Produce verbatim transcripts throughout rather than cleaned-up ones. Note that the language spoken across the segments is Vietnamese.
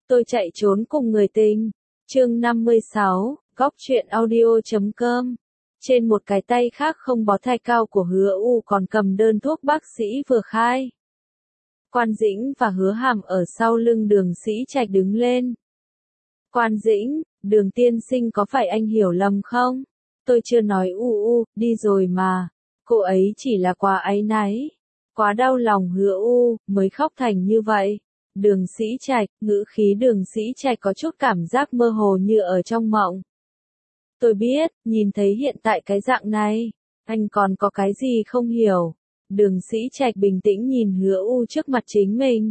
Tôi chạy trốn cùng người tình. Chương năm mươi sáu, góc truyện audio chấm com. Trên một cái tay khác không bó thai cao của Hứa U còn cầm đơn thuốc bác sĩ vừa khai. Quan Dĩnh và Hứa Hàm ở sau lưng Đường Sĩ Trạch đứng lên. Quan Dĩnh, Đường tiên sinh có phải anh hiểu lầm không? Tôi chưa nói u u, đi rồi mà. Cô ấy chỉ là quá áy náy. Quá đau lòng Hứa U, mới khóc thành như vậy. Đường Sĩ Trạch, ngữ khí Đường Sĩ Trạch có chút cảm giác mơ hồ như ở trong mộng. Tôi biết, nhìn thấy hiện tại cái dạng này, anh còn có cái gì không hiểu. Đường Sĩ Trạch bình tĩnh nhìn Hứa U trước mặt chính mình.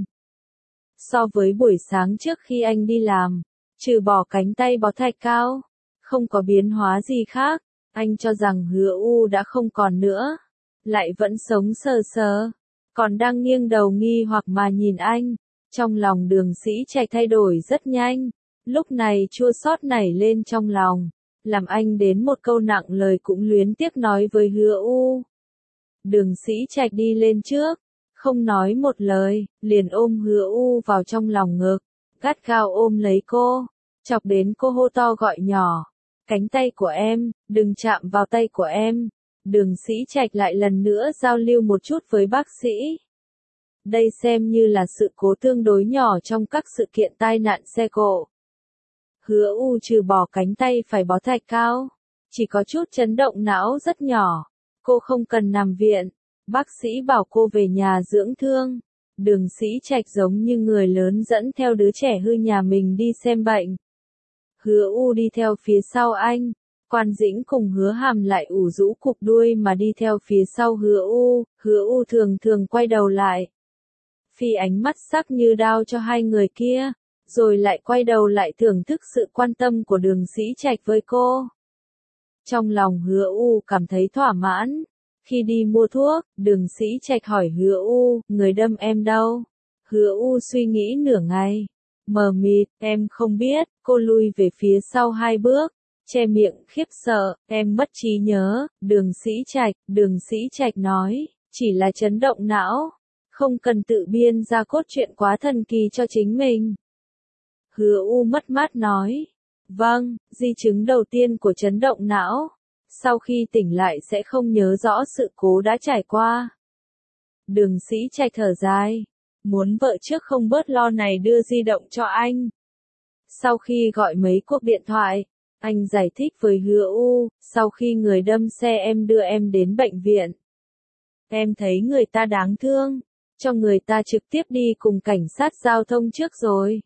So với buổi sáng trước khi anh đi làm, trừ bỏ cánh tay bó thai cao, không có biến hóa gì khác. Anh cho rằng Hứa U đã không còn nữa, lại vẫn sống sờ sờ, còn đang nghiêng đầu nghi hoặc mà nhìn anh. Trong lòng Đường Sĩ Trạch thay đổi rất nhanh, lúc này chua xót nảy lên trong lòng, làm anh đến một câu nặng lời cũng luyến tiếc nói với Hứa U. Đường Sĩ Trạch đi lên trước, không nói một lời, liền ôm Hứa U vào trong lòng ngực, gắt gao ôm lấy cô, chọc đến cô hô to gọi nhỏ. Cánh tay của em, đừng chạm vào tay của em. Đường Sĩ Trạch lại lần nữa giao lưu một chút với bác sĩ. Đây xem như là sự cố tương đối nhỏ trong các sự kiện tai nạn xe cộ. Hứa U trừ bỏ cánh tay phải bó thai cao, chỉ có chút chấn động não rất nhỏ. Cô không cần nằm viện. Bác sĩ bảo cô về nhà dưỡng thương. Đường Sĩ Trạch giống như người lớn dẫn theo đứa trẻ hư nhà mình đi xem bệnh. Hứa U đi theo phía sau anh. Quan Dĩnh cùng Hứa Hàm lại ủ rũ cục đuôi mà đi theo phía sau Hứa U. Hứa U thường thường quay đầu lại, phi ánh mắt sắc như đao cho hai người kia, rồi lại quay đầu lại thưởng thức sự quan tâm của Đường Sĩ Trạch với cô. Trong lòng Hứa U cảm thấy thỏa mãn. Khi đi mua thuốc, Đường Sĩ Trạch hỏi Hứa U, người đâm em đâu? Hứa U suy nghĩ nửa ngày, mờ mịt, em không biết. Cô lui về phía sau hai bước, che miệng khiếp sợ, em mất trí nhớ. Đường Sĩ Trạch, Đường Sĩ Trạch nói, chỉ là chấn động não, không cần tự biên ra cốt truyện quá thần kỳ cho chính mình. Hứa U mất mát nói, vâng, di chứng đầu tiên của chấn động não, sau khi tỉnh lại sẽ không nhớ rõ sự cố đã trải qua. Đường Sĩ Trạch thở dài, muốn vợ trước không bớt lo này đưa di động cho anh. Sau khi gọi mấy cuộc điện thoại, anh giải thích với Hứa U, sau khi người đâm xe em đưa em đến bệnh viện. Em thấy người ta đáng thương, cho người ta trực tiếp đi cùng cảnh sát giao thông trước rồi.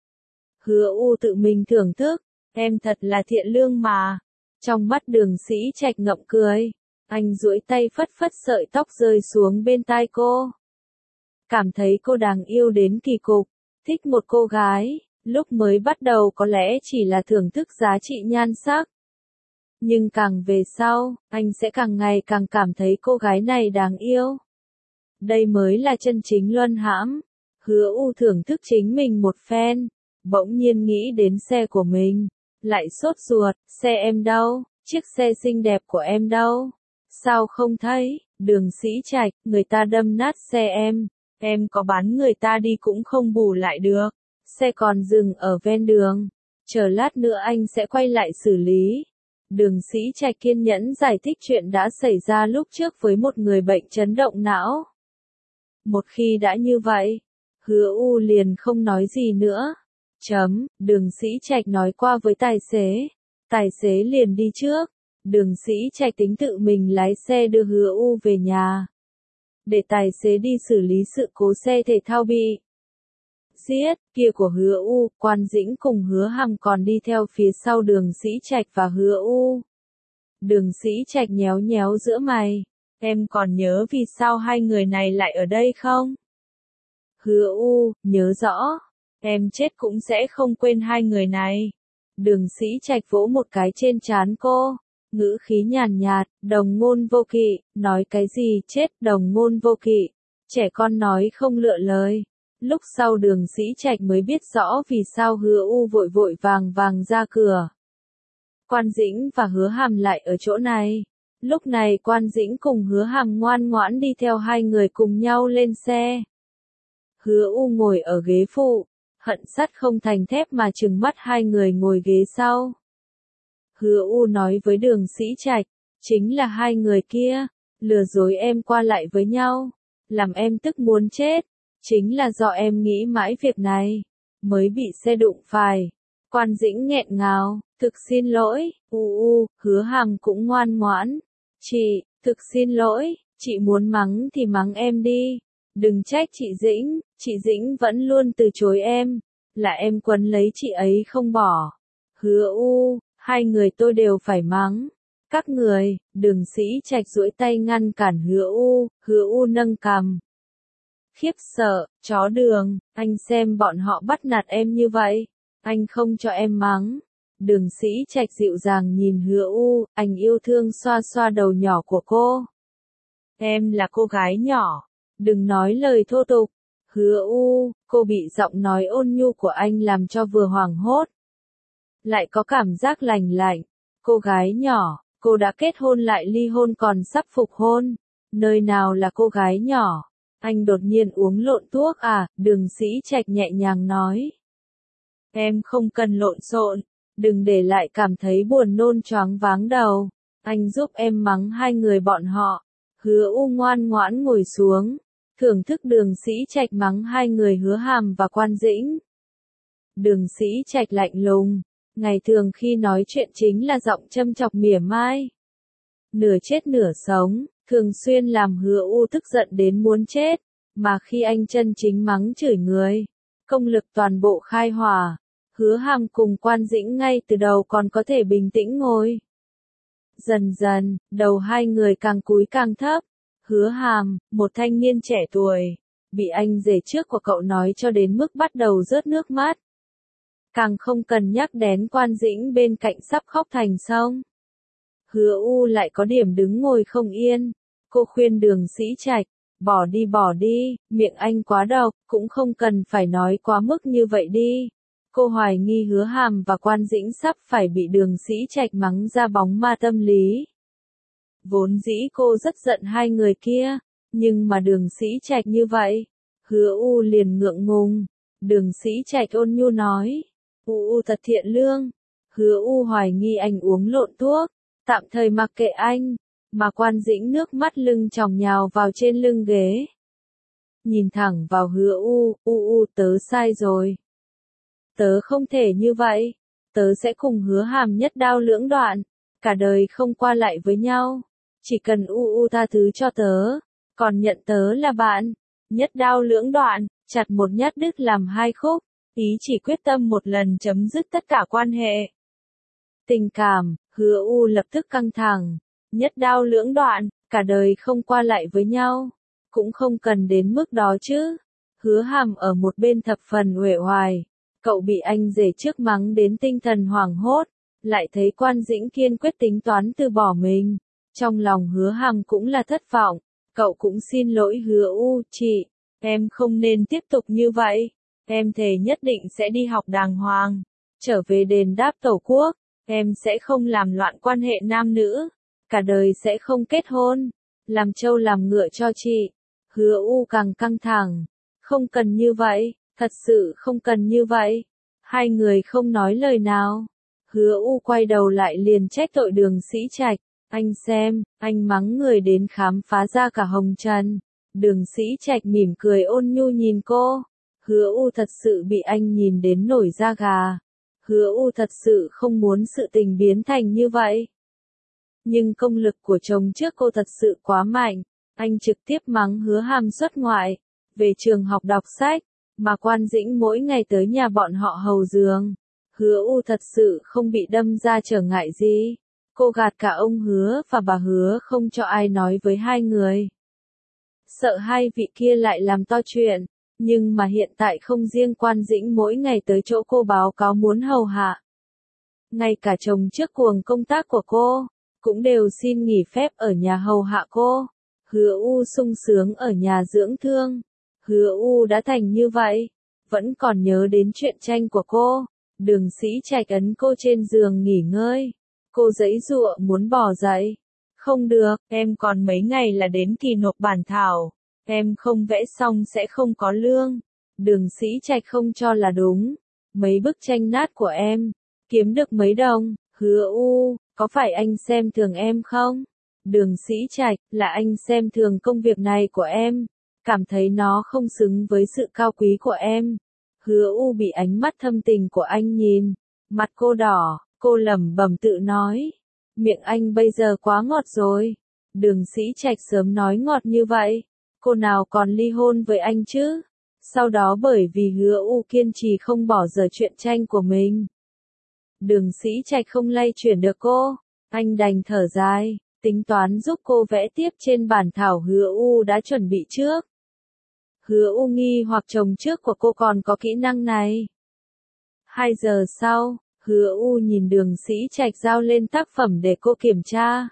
Hứa U tự mình thưởng thức, em thật là thiện lương mà. Trong mắt Đường Sĩ Trạch ngậm cười, anh duỗi tay phất phất sợi tóc rơi xuống bên tai cô. Cảm thấy cô đáng yêu đến kỳ cục, thích một cô gái, lúc mới bắt đầu có lẽ chỉ là thưởng thức giá trị nhan sắc. Nhưng càng về sau, anh sẽ càng ngày càng cảm thấy cô gái này đáng yêu. Đây mới là chân chính luân hãm. Hứa U thưởng thức chính mình một phen, bỗng nhiên nghĩ đến xe của mình, lại sốt ruột, xe em đâu, chiếc xe xinh đẹp của em đâu, sao không thấy? Đường Sĩ Trạch, người ta đâm nát xe em, em có bán người ta đi cũng không bù lại được, xe còn dừng ở ven đường, chờ lát nữa anh sẽ quay lại xử lý. Đường Sĩ Trạch kiên nhẫn giải thích chuyện đã xảy ra lúc trước với một người bệnh chấn động não. Một khi đã như vậy, Hứa U liền không nói gì nữa. Chấm, Đường Sĩ Trạch nói qua với tài xế. Tài xế liền đi trước. Đường Sĩ Trạch tính tự mình lái xe đưa Hứa U về nhà, để tài xế đi xử lý sự cố xe thể thao bị giết kia của Hứa U. Quan Dĩnh cùng Hứa Hàm còn đi theo phía sau Đường Sĩ Trạch và Hứa U. Đường Sĩ Trạch nhéo nhéo giữa mày, em còn nhớ vì sao hai người này lại ở đây không? Hứa U, nhớ rõ, em chết cũng sẽ không quên hai người này. Đường Sĩ Trạch vỗ một cái trên trán cô, ngữ khí nhàn nhạt, đồng ngôn vô kỵ. Nói cái gì chết đồng ngôn vô kỵ, trẻ con nói không lựa lời. Lúc sau Đường Sĩ Trạch mới biết rõ vì sao Hứa U vội vội vàng vàng ra cửa. Quan Dĩnh và Hứa Hàm lại ở chỗ này. Lúc này Quan Dĩnh cùng Hứa Hàm ngoan ngoãn đi theo hai người cùng nhau lên xe. Hứa U ngồi ở ghế phụ, hận sắt không thành thép mà trừng mắt hai người ngồi ghế sau. Hứa U nói với Đường Sĩ Trạch, chính là hai người kia, lừa dối em qua lại với nhau, làm em tức muốn chết, chính là do em nghĩ mãi việc này, mới bị xe đụng phải. Quan Dĩnh nghẹn ngào, thực xin lỗi, U U, Hứa Hàm cũng ngoan ngoãn, chị, thực xin lỗi, chị muốn mắng thì mắng em đi, đừng trách chị Dĩnh, chị Dĩnh vẫn luôn từ chối em, là em quấn lấy chị ấy không bỏ. Hứa U, hai người tôi đều phải mắng. Các người, Đường Sĩ Trạch duỗi tay ngăn cản Hứa U, Hứa U nâng cằm. Khiếp sợ, chó Đường, anh xem bọn họ bắt nạt em như vậy, anh không cho em mắng. Đường Sĩ Trạch dịu dàng nhìn Hứa U, anh yêu thương xoa xoa đầu nhỏ của cô. Em là cô gái nhỏ, đừng nói lời thô tục. Hứa U, cô bị giọng nói ôn nhu của anh làm cho vừa hoảng hốt, lại có cảm giác lành lạnh. Cô gái nhỏ, cô đã kết hôn lại ly hôn còn sắp phục hôn, nơi nào là cô gái nhỏ? Anh đột nhiên uống lộn thuốc à? Đường Sĩ Trạch nhẹ nhàng nói. Em không cần lộn xộn, đừng để lại cảm thấy buồn nôn choáng váng đầu. Anh giúp em mắng hai người bọn họ. Hứa U ngoan ngoãn ngồi xuống, thưởng thức Đường Sĩ Trạch mắng hai người Hứa Hàm và Quan Dĩnh. Đường Sĩ Trạch lạnh lùng, ngày thường khi nói chuyện chính là giọng châm chọc mỉa mai, nửa chết nửa sống, thường xuyên làm Hứa U tức giận đến muốn chết, mà khi anh chân chính mắng chửi người, công lực toàn bộ khai hỏa. Hứa Hàm cùng Quan Dĩnh ngay từ đầu còn có thể bình tĩnh ngồi. Dần dần, đầu hai người càng cúi càng thấp. Hứa Hàm, một thanh niên trẻ tuổi, bị anh rể trước của cậu nói cho đến mức bắt đầu rớt nước mắt. Càng không cần nhắc đến Quan Dĩnh bên cạnh sắp khóc thành sông. Hứa U lại có điểm đứng ngồi không yên. Cô khuyên Đường Sĩ Trạch, bỏ đi bỏ đi, miệng anh quá độc, cũng không cần phải nói quá mức như vậy đi. Cô hoài nghi Hứa Hàm và Quan Dĩnh sắp phải bị Đường Sĩ Trạch mắng ra bóng ma tâm lý. Vốn dĩ cô rất giận hai người kia, nhưng mà Đường Sĩ Trạch như vậy, Hứa U liền ngượng ngùng. Đường Sĩ Trạch ôn nhu nói, U U thật thiện lương. Hứa U hoài nghi anh uống lộn thuốc, tạm thời mặc kệ anh, mà Quan Dĩnh nước mắt lưng tròng nhào vào trên lưng ghế. Nhìn thẳng vào Hứa U, U U tớ sai rồi. Tớ không thể như vậy, tớ sẽ cùng Hứa Hàm nhất đao lưỡng đoạn, cả đời không qua lại với nhau, chỉ cần U U tha thứ cho tớ, còn nhận tớ là bạn, nhất đao lưỡng đoạn, chặt một nhát đứt làm hai khúc, ý chỉ quyết tâm một lần chấm dứt tất cả quan hệ. Tình cảm, Hứa U lập tức căng thẳng, nhất đao lưỡng đoạn, cả đời không qua lại với nhau, cũng không cần đến mức đó chứ. Hứa Hàm ở một bên thập phần uể oải. Cậu bị anh rể trước mắng đến tinh thần hoảng hốt, lại thấy Quan Dĩnh kiên quyết tính toán từ bỏ mình. Trong lòng Hứa Hàm cũng là thất vọng, cậu cũng xin lỗi Hứa U, chị, em không nên tiếp tục như vậy, em thề nhất định sẽ đi học đàng hoàng, trở về đền đáp Tổ quốc, em sẽ không làm loạn quan hệ nam nữ, cả đời sẽ không kết hôn, làm trâu làm ngựa cho chị. Hứa U càng căng thẳng, không cần như vậy. Thật sự không cần như vậy. Hai người không nói lời nào. Hứa U quay đầu lại liền trách tội Đường Sĩ Trạch. Anh xem, anh mắng người đến khám phá ra cả hồng trần. Đường Sĩ Trạch mỉm cười ôn nhu nhìn cô. Hứa U thật sự bị anh nhìn đến nổi da gà. Hứa U thật sự không muốn sự tình biến thành như vậy. Nhưng công lực của chồng trước cô thật sự quá mạnh. Anh trực tiếp mắng Hứa Hàm xuất ngoại, về trường học đọc sách. Mà Quan Dĩnh mỗi ngày tới nhà bọn họ hầu giường. Hứa U thật sự không bị đâm ra trở ngại gì. Cô gạt cả ông Hứa và bà Hứa không cho ai nói với hai người. Sợ hai vị kia lại làm to chuyện. Nhưng mà hiện tại không riêng Quan Dĩnh mỗi ngày tới chỗ cô báo cáo muốn hầu hạ. Ngay cả chồng trước cuồng công tác của cô, cũng đều xin nghỉ phép ở nhà hầu hạ cô. Hứa U sung sướng ở nhà dưỡng thương. Hứa U đã thành như vậy, vẫn còn nhớ đến chuyện tranh của cô. Đường Sĩ Trạch ấn cô trên giường nghỉ ngơi. Cô giãy giụa muốn bỏ dậy. Không được, em còn mấy ngày là đến kỳ nộp bản thảo. Em không vẽ xong sẽ không có lương. Đường Sĩ Trạch không cho là đúng. Mấy bức tranh nát của em, kiếm được mấy đồng, Hứa U, có phải anh xem thường em không? Đường Sĩ Trạch, là anh xem thường công việc này của em, cảm thấy nó không xứng với sự cao quý của em. Hứa U bị ánh mắt thâm tình của anh nhìn, mặt cô đỏ, cô lẩm bẩm tự nói, miệng anh bây giờ quá ngọt rồi. Đường Sĩ Trạch sớm nói ngọt như vậy, cô nào còn ly hôn với anh chứ? Sau đó bởi vì Hứa U kiên trì không bỏ dở chuyện tranh của mình, Đường Sĩ Trạch không lay chuyển được cô, anh đành thở dài, tính toán giúp cô vẽ tiếp trên bản thảo Hứa U đã chuẩn bị trước. Hứa U nghi hoặc chồng trước của cô còn có kỹ năng này. Hai giờ sau, Hứa U nhìn Đường Sĩ Trạch giao lên tác phẩm để cô kiểm tra.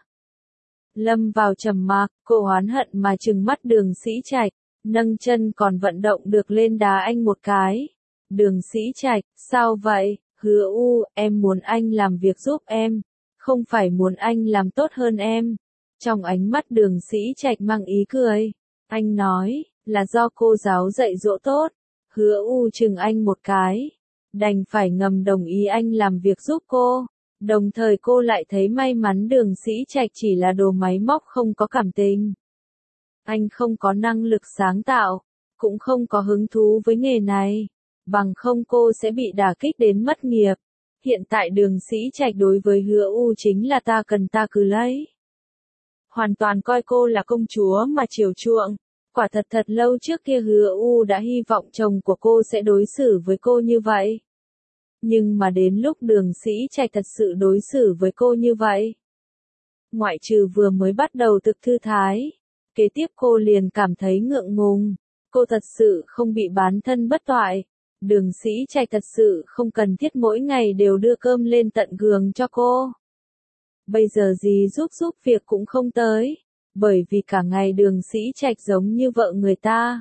Lâm vào trầm mặc, cô oán hận mà trừng mắt Đường Sĩ Trạch, nâng chân còn vận động được lên đá anh một cái. Đường Sĩ Trạch, sao vậy? Hứa U, em muốn anh làm việc giúp em, không phải muốn anh làm tốt hơn em. Trong ánh mắt Đường Sĩ Trạch mang ý cười, anh nói, là do cô giáo dạy dỗ tốt. Hứa U chừng anh một cái, đành phải ngầm đồng ý anh làm việc giúp cô. Đồng thời cô lại thấy may mắn Đường Sĩ Trạch chỉ là đồ máy móc không có cảm tình. Anh không có năng lực sáng tạo, cũng không có hứng thú với nghề này, bằng không cô sẽ bị đả kích đến mất nghiệp. Hiện tại Đường Sĩ Trạch đối với Hứa U chính là ta cần ta cứ lấy. Hoàn toàn coi cô là công chúa mà chiều chuộng. Quả thật thật lâu trước kia Hứa U đã hy vọng chồng của cô sẽ đối xử với cô như vậy. Nhưng mà đến lúc Đường Sĩ Trạch thật sự đối xử với cô như vậy, ngoại trừ vừa mới bắt đầu thực thư thái, kế tiếp cô liền cảm thấy ngượng ngùng. Cô thật sự không bị bán thân bất toại. Đường Sĩ Trạch thật sự không cần thiết mỗi ngày đều đưa cơm lên tận giường cho cô. Bây giờ gì giúp giúp việc cũng không tới, bởi vì cả ngày Đường Sĩ Trạch giống như vợ người ta.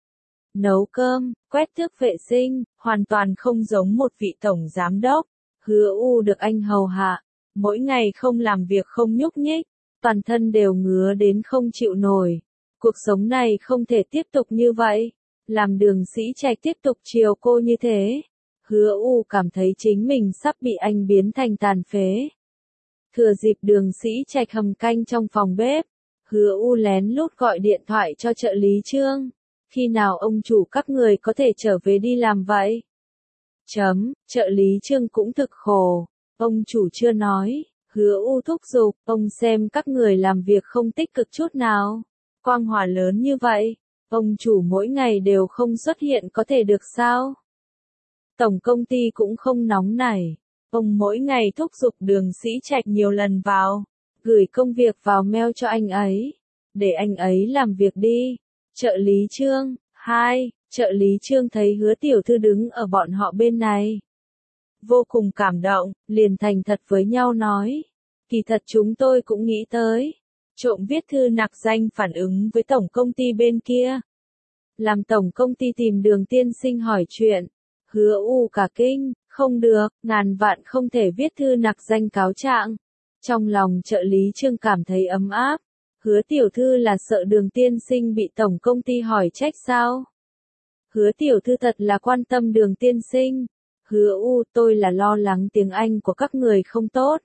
Nấu cơm, quét tước vệ sinh, hoàn toàn không giống một vị tổng giám đốc. Hứa U được anh hầu hạ, mỗi ngày không làm việc không nhúc nhích, toàn thân đều ngứa đến không chịu nổi. Cuộc sống này không thể tiếp tục như vậy. Làm Đường Sĩ Trạch tiếp tục chiều cô như thế, Hứa U cảm thấy chính mình sắp bị anh biến thành tàn phế. Thừa dịp Đường Sĩ Trạch hầm canh trong phòng bếp, Hứa U lén lút gọi điện thoại cho trợ lý Trương. Khi nào ông chủ các người có thể trở về đi làm vậy? Chấm, trợ lý Trương cũng thực khổ. Ông chủ chưa nói, Hứa U thúc giục, ông xem các người làm việc không tích cực chút nào. Quang hòa lớn như vậy, ông chủ mỗi ngày đều không xuất hiện có thể được sao? Tổng công ty cũng không nóng nảy. Ông mỗi ngày thúc giục Đường Sĩ Trạch nhiều lần vào, gửi công việc vào mail cho anh ấy, để anh ấy làm việc đi. Trợ lý Trương, hai, trợ lý Trương thấy Hứa tiểu thư đứng ở bọn họ bên này, vô cùng cảm động, liền thành thật với nhau nói, kỳ thật chúng tôi cũng nghĩ tới, trộm viết thư nặc danh phản ứng với tổng công ty bên kia. Làm tổng công ty tìm Đường tiên sinh hỏi chuyện, Hứa U cả kinh, không được, ngàn vạn không thể viết thư nặc danh cáo trạng. Trong lòng trợ lý Trương cảm thấy ấm áp. Hứa tiểu thư là sợ Đường tiên sinh bị tổng công ty hỏi trách sao? Hứa tiểu thư thật là quan tâm Đường tiên sinh. Hứa U, tôi là lo lắng tiếng Anh của các người không tốt.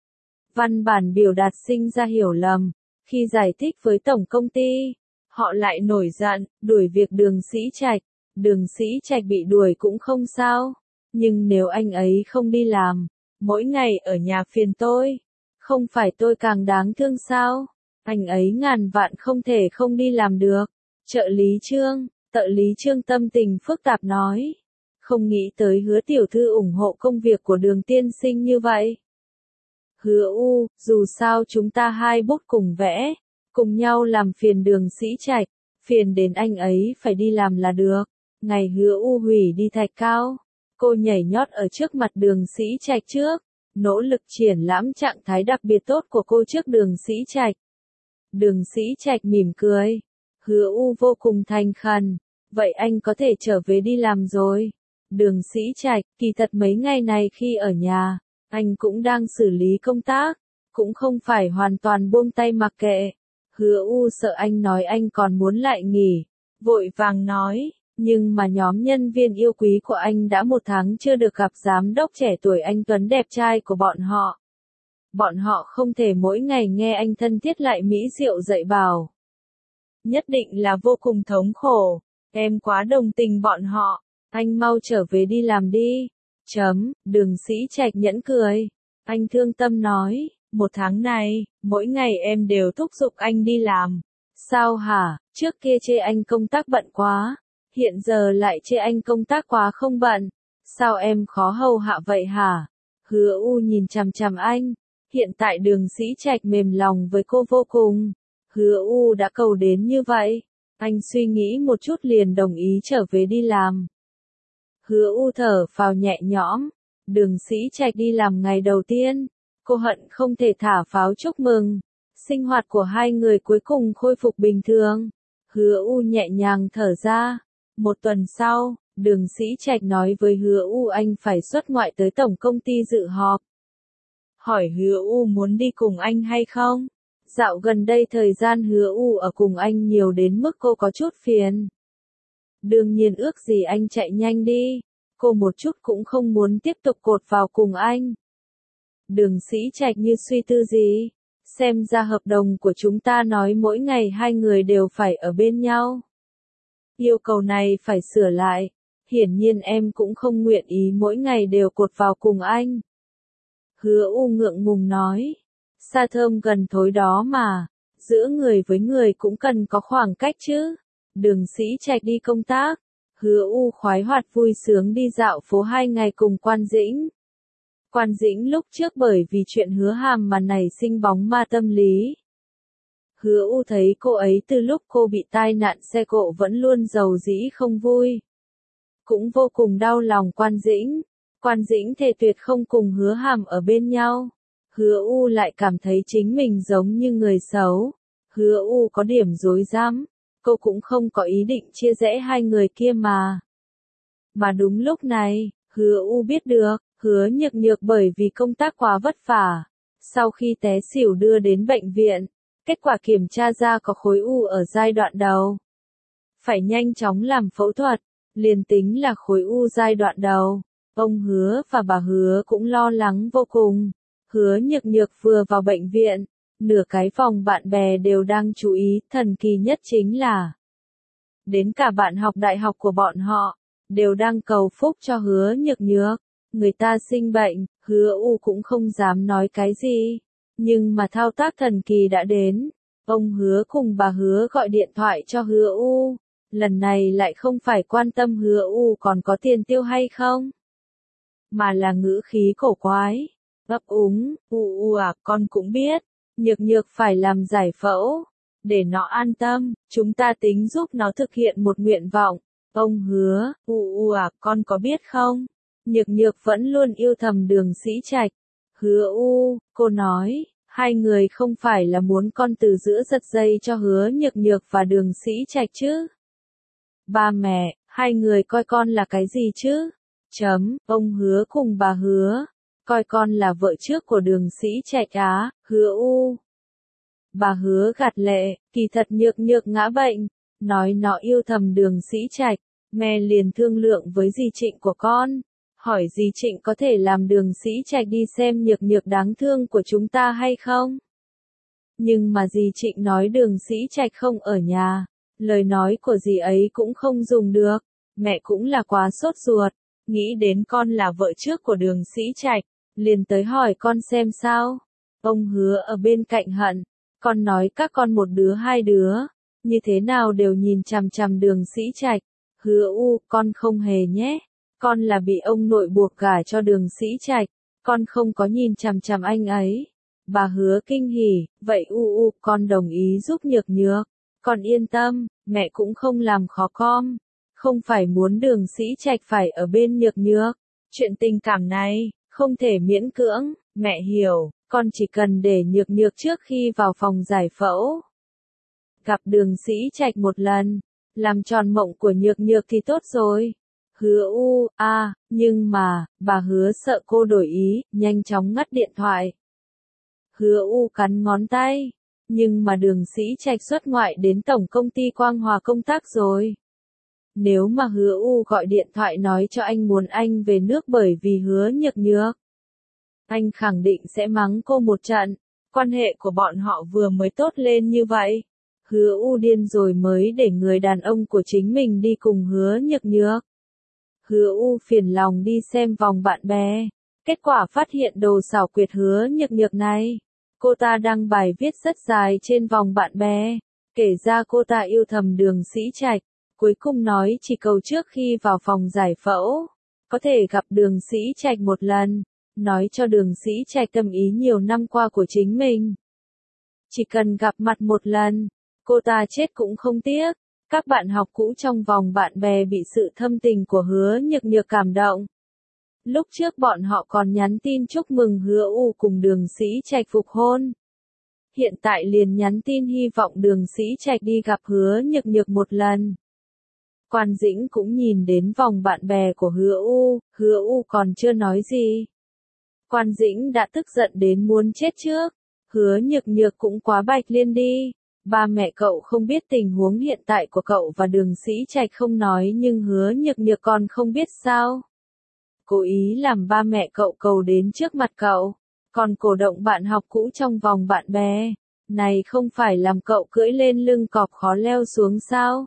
Văn bản biểu đạt sinh ra hiểu lầm. Khi giải thích với tổng công ty, họ lại nổi giận, đuổi việc Đường Sĩ Trạch. Đường Sĩ Trạch bị đuổi cũng không sao. Nhưng nếu anh ấy không đi làm, mỗi ngày ở nhà phiền tôi, không phải tôi càng đáng thương sao? Anh ấy ngàn vạn không thể không đi làm được. Trợ lý Trương, trợ lý Trương tâm tình phức tạp nói. Không nghĩ tới Hứa tiểu thư ủng hộ công việc của Đường tiên sinh như vậy. Hứa U, dù sao chúng ta hai bút cùng vẽ, cùng nhau làm phiền Đường Sĩ Trạch, phiền đến anh ấy phải đi làm là được. Ngày Hứa U hủy đi thạch cao, cô nhảy nhót ở trước mặt Đường Sĩ Trạch trước, nỗ lực triển lãm trạng thái đặc biệt tốt của cô trước Đường Sĩ Trạch. Đường Sĩ Trạch mỉm cười, Hứa U vô cùng thành khẩn, vậy anh có thể trở về đi làm rồi. Đường Sĩ Trạch, kỳ thật mấy ngày này khi ở nhà, anh cũng đang xử lý công tác, cũng không phải hoàn toàn buông tay mặc kệ. Hứa U sợ anh nói anh còn muốn lại nghỉ, vội vàng nói, Nhưng mà nhóm nhân viên yêu quý của anh đã một tháng chưa được gặp giám đốc trẻ tuổi anh tuấn đẹp trai của bọn họ. Bọn họ không thể mỗi ngày nghe anh thân thiết lại mỹ diệu dạy bảo. Nhất định là vô cùng thống khổ. Em quá đồng tình bọn họ. Anh mau trở về đi làm đi. Chấm, Đường Sĩ Trạch nhẫn cười. Anh thương tâm nói, một tháng này, mỗi ngày em đều thúc giục anh đi làm. Sao hả, trước kia chê anh công tác bận quá, hiện giờ lại chê anh công tác quá không bận. Sao em khó hầu hạ vậy hả? Hứa U nhìn chằm chằm anh. Hiện tại Đường Sĩ Trạch mềm lòng với cô vô cùng. Hứa U đã cầu đến như vậy. Anh suy nghĩ một chút liền đồng ý trở về đi làm. Hứa U thở phào nhẹ nhõm. Đường Sĩ Trạch đi làm ngày đầu tiên. Cô hận không thể thả pháo chúc mừng. Sinh hoạt của hai người cuối cùng khôi phục bình thường. Hứa U nhẹ nhàng thở ra. Một tuần sau, Đường Sĩ Trạch nói với Hứa U anh phải xuất ngoại tới tổng công ty dự họp. Hỏi Hứa U muốn đi cùng anh hay không? Dạo gần đây thời gian Hứa U ở cùng anh nhiều đến mức cô có chút phiền. Đương nhiên ước gì anh chạy nhanh đi. Cô một chút cũng không muốn tiếp tục cột vào cùng anh. Đường Sĩ Trạch như suy tư gì? Xem ra hợp đồng của chúng ta nói mỗi ngày hai người đều phải ở bên nhau. Yêu cầu này phải sửa lại. Hiển nhiên em cũng không nguyện ý mỗi ngày đều cột vào cùng anh. Hứa U ngượng ngùng nói. Xa thơm gần thối đó mà. Giữa người với người cũng cần có khoảng cách chứ. Đường Sĩ Trạch đi công tác. Hứa U khoái hoạt vui sướng đi dạo phố hai ngày cùng Quan Dĩnh. Quan Dĩnh lúc trước bởi vì chuyện Hứa Hàm mà nảy sinh bóng ma tâm lý. Hứa U thấy cô ấy từ lúc cô bị tai nạn xe cộ vẫn luôn giàu dĩ không vui. Cũng vô cùng đau lòng Quan Dĩnh. Quan Dĩnh thề tuyệt không cùng Hứa Hàm ở bên nhau. Hứa U lại cảm thấy chính mình giống như người xấu. Hứa U có điểm rối rắm. Cô cũng không có ý định chia rẽ hai người kia mà. Mà đúng lúc này, Hứa U biết được, Hứa Nhược Nhược bởi vì công tác quá vất vả. Sau khi té xỉu đưa đến bệnh viện, kết quả kiểm tra ra có khối u ở giai đoạn đầu. Phải nhanh chóng làm phẫu thuật, liền tính là khối u giai đoạn đầu. Ông Hứa và bà Hứa cũng lo lắng vô cùng. Hứa Nhược Nhược vừa vào bệnh viện, nửa cái phòng bạn bè đều đang chú ý, thần kỳ nhất chính là đến cả bạn học đại học của bọn họ, đều đang cầu phúc cho Hứa Nhược Nhược. Người ta sinh bệnh, Hứa U cũng không dám nói cái gì. Nhưng mà thao tác thần kỳ đã đến. Ông Hứa cùng bà Hứa gọi điện thoại cho Hứa U. Lần này lại không phải quan tâm Hứa U còn có tiền tiêu hay không. Mà là ngữ khí cổ quái. Ấp úng, U U à, con cũng biết. Nhược Nhược phải làm giải phẫu. Để nó an tâm, chúng ta tính giúp nó thực hiện một nguyện vọng. Ông Hứa, U U à, con có biết không? Nhược Nhược vẫn luôn yêu thầm Đường Sĩ Trạch. Hứa U, cô nói, hai người không phải là muốn con từ giữa giật dây cho Hứa Nhược Nhược và Đường Sĩ Trạch chứ? Ba mẹ, hai người coi con là cái gì chứ? Chấm, ông Hứa cùng bà Hứa, coi con là vợ trước của Đường Sĩ Trạch á. Hứa U. Bà Hứa gạt lệ, kỳ thật Nhược Nhược ngã bệnh, nói nó yêu thầm Đường Sĩ Trạch, mẹ liền thương lượng với dì Trịnh của con. Hỏi dì Trịnh có thể làm Đường Sĩ Trạch đi xem Nhược Nhược đáng thương của chúng ta hay không? Nhưng mà dì Trịnh nói Đường Sĩ Trạch không ở nhà, lời nói của dì ấy cũng không dùng được. Mẹ cũng là quá sốt ruột, nghĩ đến con là vợ trước của Đường Sĩ Trạch, liền tới hỏi con xem sao. Ông Hứa ở bên cạnh hận, con nói các con một đứa hai đứa, như thế nào đều nhìn chằm chằm Đường Sĩ Trạch. Hứa U, con không hề nhé. Con là bị ông nội buộc gả cho Đường Sĩ Trạch, con không có nhìn chằm chằm anh ấy. Bà Hứa kinh hỉ, vậy U U, con đồng ý giúp Nhược Nhược. Con yên tâm, mẹ cũng không làm khó con. Không phải muốn Đường Sĩ Trạch phải ở bên Nhược Nhược. Chuyện tình cảm này, không thể miễn cưỡng, mẹ hiểu, con chỉ cần để Nhược Nhược trước khi vào phòng giải phẫu. Gặp Đường Sĩ Trạch một lần, làm tròn mộng của Nhược Nhược thì tốt rồi. Hứa U, a, à, nhưng mà, bà Hứa sợ cô đổi ý, nhanh chóng ngắt điện thoại. Hứa U cắn ngón tay, nhưng mà Đường Sĩ Trạch xuất ngoại đến tổng công ty Quang Hòa công tác rồi. Nếu mà Hứa U gọi điện thoại nói cho anh muốn anh về nước bởi vì Hứa Nhược Nhược, anh khẳng định sẽ mắng cô một trận. Quan hệ của bọn họ vừa mới tốt lên như vậy. Hứa U điên rồi mới để người đàn ông của chính mình đi cùng Hứa Nhược Nhược. Hứa U phiền lòng đi xem vòng bạn bè. Kết quả phát hiện đồ xảo quyệt Hứa Nhược Nhược này. Cô ta đăng bài viết rất dài trên vòng bạn bè. Kể ra cô ta yêu thầm Đường Sĩ Trạch. Cuối cùng nói chỉ cầu trước khi vào phòng giải phẫu, có thể gặp Đường Sĩ Trạch một lần. Nói cho Đường Sĩ Trạch tâm ý nhiều năm qua của chính mình. Chỉ cần gặp mặt một lần, cô ta chết cũng không tiếc. Các bạn học cũ trong vòng bạn bè bị sự thâm tình của Hứa Nhược Nhược cảm động. Lúc trước bọn họ còn nhắn tin chúc mừng Hứa U cùng Đường Sĩ Trạch phục hôn. Hiện tại liền nhắn tin hy vọng Đường Sĩ Trạch đi gặp Hứa Nhược Nhược một lần. Quan Dĩnh cũng nhìn đến vòng bạn bè của Hứa U, Hứa U còn chưa nói gì. Quan Dĩnh đã tức giận đến muốn chết trước. Hứa Nhược Nhược cũng quá bạch liên đi. Ba mẹ cậu không biết tình huống hiện tại của cậu và Đường Sĩ Trạch không nói nhưng Hứa Nhược Nhược còn không biết sao. Cố ý làm ba mẹ cậu cầu đến trước mặt cậu, còn cổ động bạn học cũ trong vòng bạn bè. Này không phải làm cậu cưỡi lên lưng cọp khó leo xuống sao?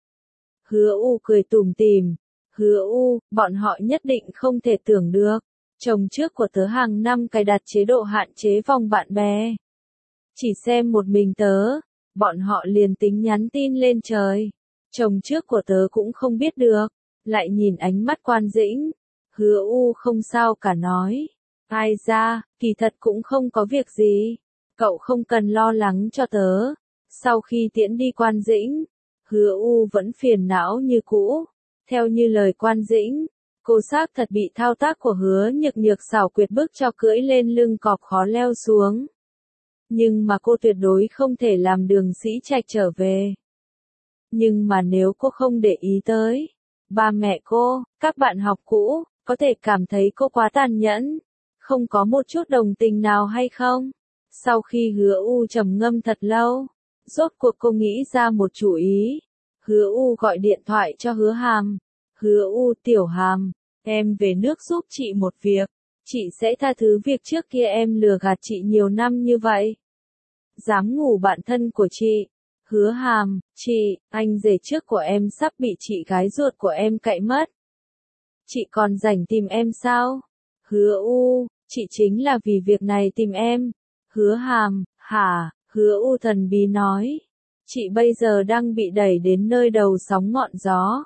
Hứa U cười tủm tỉm. Hứa U, bọn họ nhất định không thể tưởng được. Chồng trước của tớ hàng năm cài đặt chế độ hạn chế vòng bạn bè. Chỉ xem một mình tớ, bọn họ liền tính nhắn tin lên trời. Chồng trước của tớ cũng không biết được. Lại nhìn ánh mắt Quan Dĩnh. Hứa U không sao cả nói. Ai ra, kỳ thật cũng không có việc gì. Cậu không cần lo lắng cho tớ. Sau khi tiễn đi Quan Dĩnh, Hứa U vẫn phiền não như cũ. Theo như lời Quan Dĩnh, cô xác thật bị thao tác của Hứa Nhược Nhược xảo quyệt bức cho cưỡi lên lưng cọp khó leo xuống. Nhưng mà cô tuyệt đối không thể làm Đường Sĩ Trạch trở về. Nhưng mà nếu cô không để ý tới, ba mẹ cô, các bạn học cũ, có thể cảm thấy cô quá tàn nhẫn, không có một chút đồng tình nào hay không? Sau khi Hứa U trầm ngâm thật lâu, rốt cuộc cô nghĩ ra một chủ ý. Hứa U gọi điện thoại cho Hứa Hàm. Hứa U, Tiểu Hàm, em về nước giúp chị một việc. Chị sẽ tha thứ việc trước kia em lừa gạt chị nhiều năm như vậy. Dám ngủ bạn thân của chị. Hứa Hàm, chị, anh rể trước của em sắp bị chị gái ruột của em cậy mất. Chị còn rảnh tìm em sao? Hứa U, chị chính là vì việc này tìm em. Hứa Hàm, hả? Hứa U thần bí nói. Chị bây giờ đang bị đẩy đến nơi đầu sóng ngọn gió.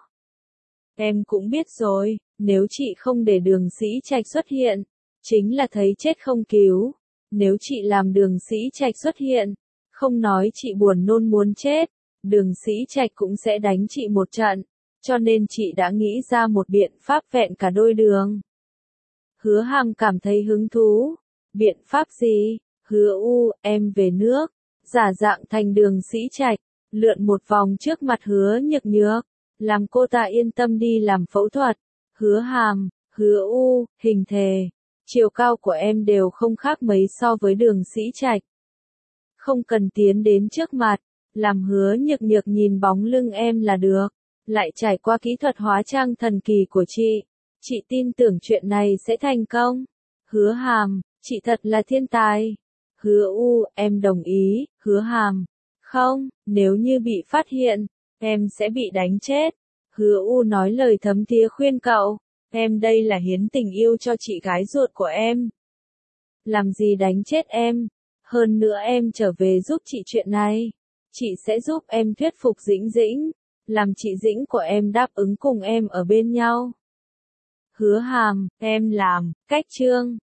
Em cũng biết rồi, nếu chị không để Đường Sĩ Trạch xuất hiện, chính là thấy chết không cứu. Nếu chị làm Đường Sĩ Trạch xuất hiện, không nói chị buồn nôn muốn chết, Đường Sĩ Trạch cũng sẽ đánh chị một trận, cho nên chị đã nghĩ ra một biện pháp vẹn cả đôi đường. Hứa Hàm cảm thấy hứng thú. Biện pháp gì? Hứa U, em về nước, giả dạng thành Đường Sĩ Trạch, lượn một vòng trước mặt Hứa Nhược Nhược, làm cô ta yên tâm đi làm phẫu thuật. Hứa Hàm, Hứa U, hình thể, chiều cao của em đều không khác mấy so với Đường Sĩ Trạch. Không cần tiến đến trước mặt, làm Hứa Nhược Nhược nhìn bóng lưng em là được. Lại trải qua kỹ thuật hóa trang thần kỳ của chị, chị tin tưởng chuyện này sẽ thành công. Hứa Hàm, chị thật là thiên tài. Hứa U, em đồng ý. Hứa Hàm, không, nếu như bị phát hiện, em sẽ bị đánh chết. Hứa U nói lời thấm thía khuyên cậu, em đây là hiến tình yêu cho chị gái ruột của em. Làm gì đánh chết em, hơn nữa em trở về giúp chị chuyện này. Chị sẽ giúp em thuyết phục Dĩnh Dĩnh, làm chị Dĩnh của em đáp ứng cùng em ở bên nhau. Hứa Hàm, em làm, cách chương.